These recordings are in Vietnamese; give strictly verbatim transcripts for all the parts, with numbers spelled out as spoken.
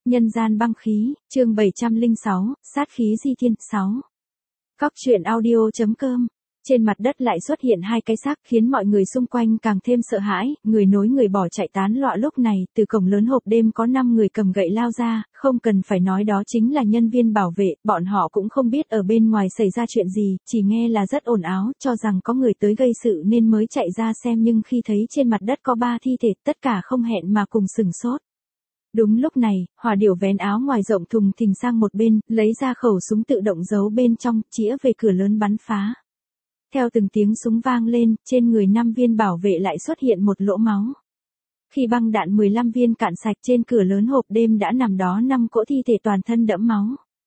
Nhân gian băng khí, chương bảy trăm lẻ sáu, sát khí di thiên, sáu. Cóc truyện audio chấm com. Trên mặt đất lại xuất hiện hai cái xác khiến mọi người xung quanh càng thêm sợ hãi, người nối người bỏ chạy tán loạn. Lúc này, từ cổng lớn hộp đêm có năm người cầm gậy lao ra, không cần phải nói đó chính là nhân viên bảo vệ, bọn họ cũng không biết ở bên ngoài xảy ra chuyện gì, chỉ nghe là rất ồn ào, cho rằng có người tới gây sự nên mới chạy ra xem, nhưng khi thấy trên mặt đất có ba thi thể, tất cả không hẹn mà cùng sửng sốt. Đúng lúc này, Hỏa Điểu vén áo ngoài rộng thùng thình sang một bên, lấy ra khẩu súng tự động giấu bên trong, chĩa về cửa lớn bắn phá. Theo từng tiếng súng vang lên, trên người năm viên bảo vệ lại xuất hiện một lỗ máu. Khi băng đạn mười lăm viên cạn sạch, trên cửa lớn hộp đêm đã nằm đó năm cỗ thi thể toàn thân đẫm máu.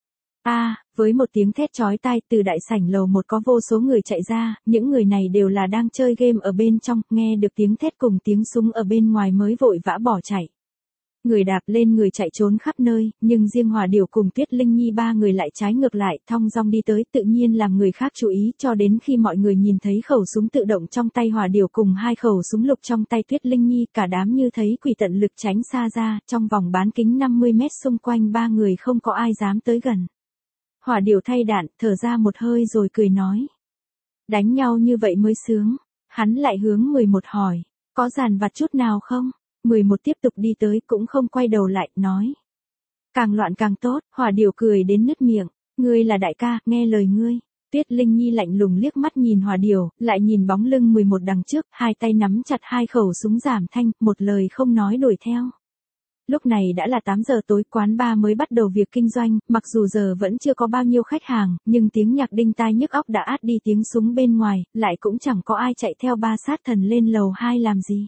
A, à, với một tiếng thét chói tai, từ đại sảnh lầu một có vô số người chạy ra, những người này đều là đang chơi game ở bên trong, nghe được tiếng thét cùng tiếng súng ở bên ngoài mới vội vã bỏ chạy. Người đạp lên người chạy trốn khắp nơi, nhưng riêng Hỏa Điểu cùng Tuyết Linh Nhi ba người lại trái ngược lại, thong dong đi tới, tự nhiên làm người khác chú ý, cho đến khi mọi người nhìn thấy khẩu súng tự động trong tay Hỏa Điểu cùng hai khẩu súng lục trong tay Tuyết Linh Nhi, cả đám như thấy quỷ tận lực tránh xa ra, trong vòng bán kính năm mươi mét xung quanh ba người không có ai dám tới gần. Hỏa Điểu thay đạn, thở ra một hơi rồi cười nói: đánh nhau như vậy mới sướng. Hắn lại hướng mười một hỏi: có giàn vặt chút nào không? mười một tiếp tục đi tới, cũng không quay đầu lại, nói: càng loạn càng tốt. Hỏa Điểu cười đến nứt miệng: ngươi là đại ca, nghe lời ngươi. Tuyết Linh Nhi lạnh lùng liếc mắt nhìn Hỏa Điểu, lại nhìn bóng lưng mười một đằng trước, hai tay nắm chặt hai khẩu súng giảm thanh, một lời không nói đuổi theo. Lúc này đã là tám giờ tối, quán bar mới bắt đầu việc kinh doanh, mặc dù giờ vẫn chưa có bao nhiêu khách hàng, nhưng tiếng nhạc đinh tai nhức óc đã át đi tiếng súng bên ngoài, lại cũng chẳng có ai chạy theo ba sát thần lên lầu hai làm gì.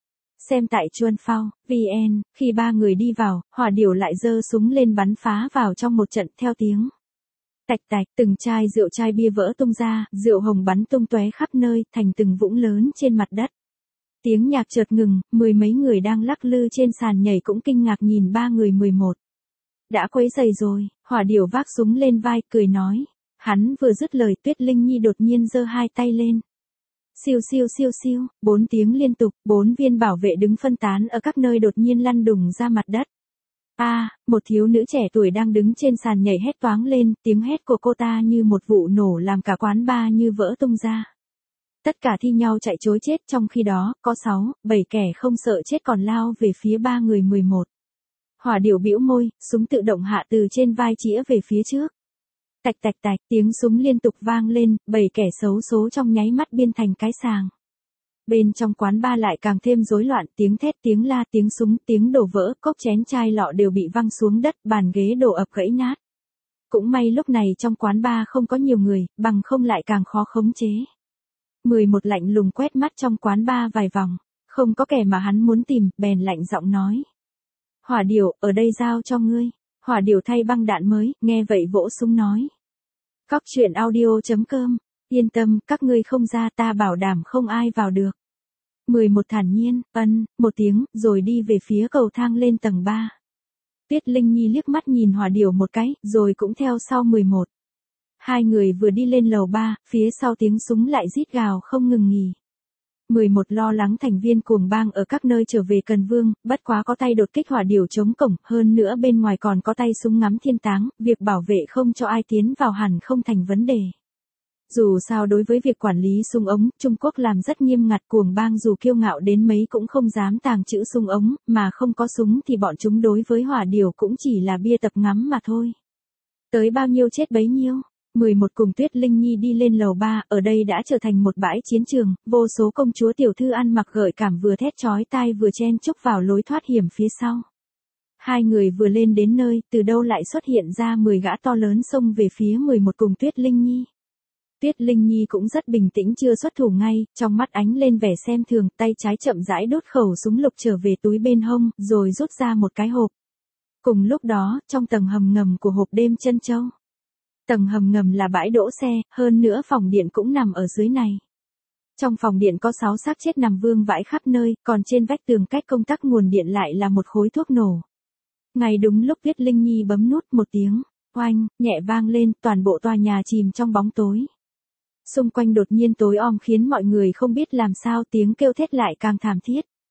Xem tại Chuan Phao, vn, khi ba người đi vào, Hỏa Điểu lại giơ súng lên bắn phá vào trong một trận, theo tiếng tạch tạch, từng chai rượu chai bia vỡ tung ra, rượu hồng bắn tung tóe khắp nơi, thành từng vũng lớn trên mặt đất. Tiếng nhạc chợt ngừng, mười mấy người đang lắc lư trên sàn nhảy cũng kinh ngạc nhìn ba người mười một. Đã quấy rầy rồi. Hỏa Điểu vác súng lên vai, cười nói. Hắn vừa dứt lời, Tuyết Linh Nhi đột nhiên giơ hai tay lên. Siêu siêu siêu siêu, bốn tiếng liên tục, bốn viên bảo vệ đứng phân tán ở các nơi đột nhiên lăn đùng ra mặt đất. A, à, một thiếu nữ trẻ tuổi đang đứng trên sàn nhảy hét toáng lên, tiếng hét của cô ta như một vụ nổ làm cả quán bar như vỡ tung ra. Tất cả thi nhau chạy trối chết, trong khi đó, có sáu, bảy kẻ không sợ chết còn lao về phía ba người mười một. Hỏa Điểu bĩu môi, súng tự động hạ từ trên vai chĩa về phía trước. Tạch tạch tạch, tiếng súng liên tục vang lên, bảy kẻ xấu số trong nháy mắt biên thành cái sàng. Bên trong quán bar lại càng thêm rối loạn, tiếng thét, tiếng la, tiếng súng, tiếng đổ vỡ, cốc chén chai lọ đều bị văng xuống đất, bàn ghế đổ ập gãy nát. Cũng may lúc này trong quán bar không có nhiều người, bằng không lại càng khó khống chế. mười một lạnh lùng quét mắt trong quán bar vài vòng, không có kẻ mà hắn muốn tìm, bèn lạnh giọng nói: Hỏa Điểu, ở đây giao cho ngươi. Hỏa Điểu thay băng đạn mới, nghe vậy vỗ súng nói: Cóc truyện audio chấm com, yên tâm, các ngươi không ra, ta bảo đảm không ai vào được. mười một thản nhiên, ân, một tiếng, rồi đi về phía cầu thang lên tầng ba. Tuyết Linh Nhi liếc mắt nhìn Hỏa Điểu một cái, rồi cũng theo sau mười một. Hai người vừa đi lên lầu ba, phía sau tiếng súng lại rít gào không ngừng nghỉ. mười một lo lắng thành viên cuồng bang ở các nơi trở về Cần Vương, bất quá có tay đột kích Hỏa Điểu chống cổng, hơn nữa bên ngoài còn có tay súng ngắm thiên táng, việc bảo vệ không cho ai tiến vào hẳn không thành vấn đề. Dù sao đối với việc quản lý súng ống, Trung Quốc làm rất nghiêm ngặt, cuồng bang dù kiêu ngạo đến mấy cũng không dám tàng trữ súng ống, mà không có súng thì bọn chúng đối với Hỏa Điểu cũng chỉ là bia tập ngắm mà thôi. Tới bao nhiêu chết bấy nhiêu. mười một cùng Tuyết Linh Nhi đi lên lầu ba, ở đây đã trở thành một bãi chiến trường, vô số công chúa tiểu thư ăn mặc gợi cảm vừa thét chói tai vừa chen chúc vào lối thoát hiểm phía sau. Hai người vừa lên đến nơi, từ đâu lại xuất hiện ra mười gã to lớn xông về phía mười một cùng Tuyết Linh Nhi. Tuyết Linh Nhi cũng rất bình tĩnh, chưa xuất thủ ngay, trong mắt ánh lên vẻ xem thường, tay trái chậm rãi đốt khẩu súng lục trở về túi bên hông, rồi rút ra một cái hộp. Cùng lúc đó, trong tầng hầm ngầm của hộp đêm Trân Châu. Tầng hầm ngầm là bãi đỗ xe, hơn nữa phòng điện cũng nằm ở dưới này. Trong phòng điện có sáu xác chết nằm vương vãi khắp nơi, còn trên vách tường cách công tắc nguồn điện lại là một khối thuốc nổ. Ngay đúng lúc Tuyết Linh Nhi bấm nút, một tiếng oanh nhẹ vang lên, toàn bộ tòa nhà chìm trong bóng tối. Xung quanh đột nhiên tối om khiến mọi người không biết làm sao, tiếng kêu thét lại càng thảm thiết.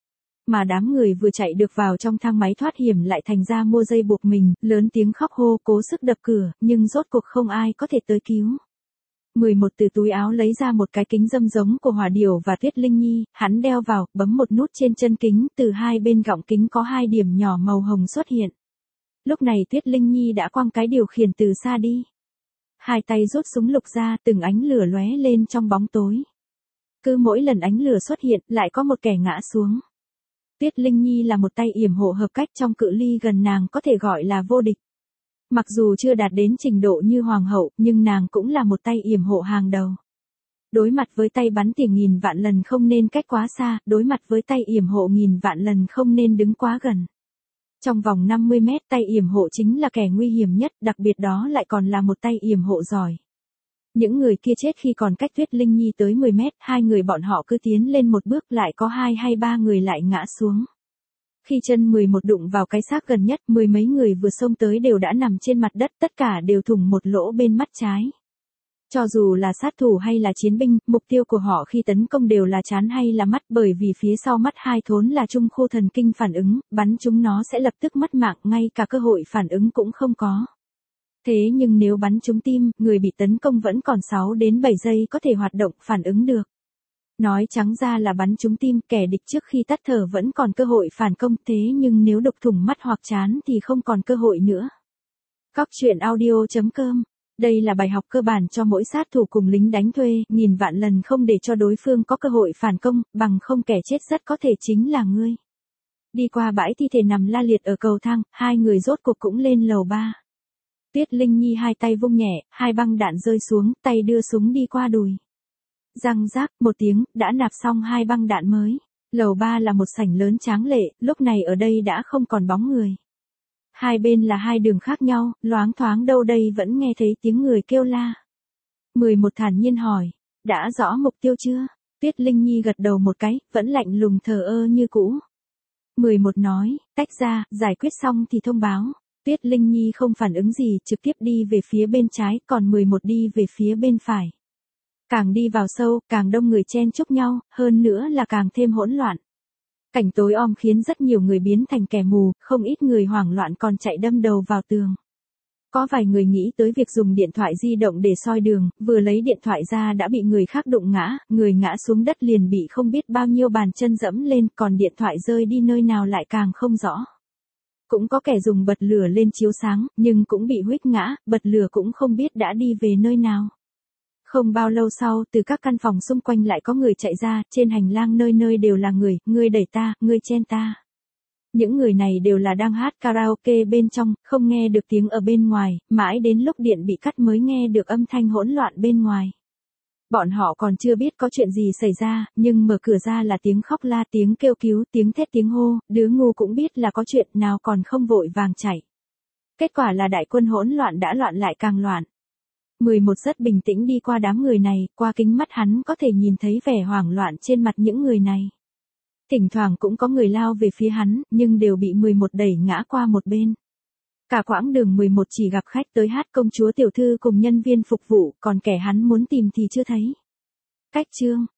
Mà đám người vừa chạy được vào trong thang máy thoát hiểm lại thành ra mua dây buộc mình, lớn tiếng khóc hô cố sức đập cửa, nhưng rốt cuộc không ai có thể tới cứu. mười một từ túi áo lấy ra một cái kính râm giống của Hỏa Điểu và Tuyết Linh Nhi, hắn đeo vào, bấm một nút trên chân kính, từ hai bên gọng kính có hai điểm nhỏ màu hồng xuất hiện. Lúc này Tuyết Linh Nhi đã quăng cái điều khiển từ xa đi. Hai tay rút súng lục ra, từng ánh lửa lóe lên trong bóng tối. Cứ mỗi lần ánh lửa xuất hiện, lại có một kẻ ngã xuống. Tuyết Linh Nhi là một tay yểm hộ hợp cách, trong cự ly gần nàng có thể gọi là vô địch. Mặc dù chưa đạt đến trình độ như hoàng hậu, nhưng nàng cũng là một tay yểm hộ hàng đầu. Đối mặt với tay bắn tỉa nghìn vạn lần không nên cách quá xa, đối mặt với tay yểm hộ nghìn vạn lần không nên đứng quá gần. Trong vòng năm mươi mét, tay yểm hộ chính là kẻ nguy hiểm nhất, đặc biệt đó lại còn là một tay yểm hộ giỏi. Những người kia chết khi còn cách Tuyết Linh Nhi tới mười mét, hai người bọn họ cứ tiến lên một bước lại có hai hay ba người lại ngã xuống. Khi chân mười một đụng vào cái xác gần nhất, mười mấy người vừa xông tới đều đã nằm trên mặt đất, tất cả đều thủng một lỗ bên mắt trái. Cho dù là sát thủ hay là chiến binh, mục tiêu của họ khi tấn công đều là trán hay là mắt, bởi vì phía sau mắt hai thốn là trung khu thần kinh phản ứng, bắn chúng nó sẽ lập tức mất mạng, ngay cả cơ hội phản ứng cũng không có. Thế nhưng nếu bắn trúng tim, người bị tấn công vẫn còn sáu đến bảy giây có thể hoạt động phản ứng được. Nói trắng ra là bắn trúng tim, kẻ địch trước khi tắt thở vẫn còn cơ hội phản công, thế nhưng nếu đục thủng mắt hoặc trán thì không còn cơ hội nữa. Cóc truyện audio chấm com. Đây là bài học cơ bản cho mỗi sát thủ cùng lính đánh thuê, nghìn vạn lần không để cho đối phương có cơ hội phản công, bằng không kẻ chết rất có thể chính là ngươi. Đi qua bãi thi thể nằm la liệt ở cầu thang, hai người rốt cuộc cũng lên lầu ba. Tuyết Linh Nhi hai tay vung nhẹ, hai băng đạn rơi xuống, tay đưa súng đi qua đùi. Răng rác, một tiếng, đã nạp xong hai băng đạn mới. Lầu ba là một sảnh lớn tráng lệ, lúc này ở đây đã không còn bóng người. Hai bên là hai đường khác nhau, loáng thoáng đâu đây vẫn nghe thấy tiếng người kêu la. mười một thản nhiên hỏi, đã rõ mục tiêu chưa? Tuyết Linh Nhi gật đầu một cái, vẫn lạnh lùng thờ ơ như cũ. mười một nói, tách ra, giải quyết xong thì thông báo. Tuyết Linh Nhi không phản ứng gì, trực tiếp đi về phía bên trái, còn mười một đi về phía bên phải. Càng đi vào sâu, càng đông người chen chúc nhau, hơn nữa là càng thêm hỗn loạn. Cảnh tối om khiến rất nhiều người biến thành kẻ mù, không ít người hoảng loạn còn chạy đâm đầu vào tường. Có vài người nghĩ tới việc dùng điện thoại di động để soi đường, vừa lấy điện thoại ra đã bị người khác đụng ngã, người ngã xuống đất liền bị không biết bao nhiêu bàn chân dẫm lên, còn điện thoại rơi đi nơi nào lại càng không rõ. Cũng có kẻ dùng bật lửa lên chiếu sáng, nhưng cũng bị huých ngã, bật lửa cũng không biết đã đi về nơi nào. Không bao lâu sau, từ các căn phòng xung quanh lại có người chạy ra, trên hành lang nơi nơi đều là người, ngươi đẩy ta, ngươi chen ta. Những người này đều là đang hát karaoke bên trong, không nghe được tiếng ở bên ngoài, mãi đến lúc điện bị cắt mới nghe được âm thanh hỗn loạn bên ngoài. Bọn họ còn chưa biết có chuyện gì xảy ra, nhưng mở cửa ra là tiếng khóc la, tiếng kêu cứu, tiếng thét tiếng hô, đứa ngu cũng biết là có chuyện nào còn không vội vàng chạy. Kết quả là đại quân hỗn loạn đã loạn lại càng loạn. mười một rất bình tĩnh đi qua đám người này, qua kính mắt hắn có thể nhìn thấy vẻ hoảng loạn trên mặt những người này. Thỉnh thoảng cũng có người lao về phía hắn, nhưng đều bị mười một đẩy ngã qua một bên. Cả quãng đường mười một chỉ gặp khách tới hát công chúa tiểu thư cùng nhân viên phục vụ, còn kẻ hắn muốn tìm thì chưa thấy. Cách chương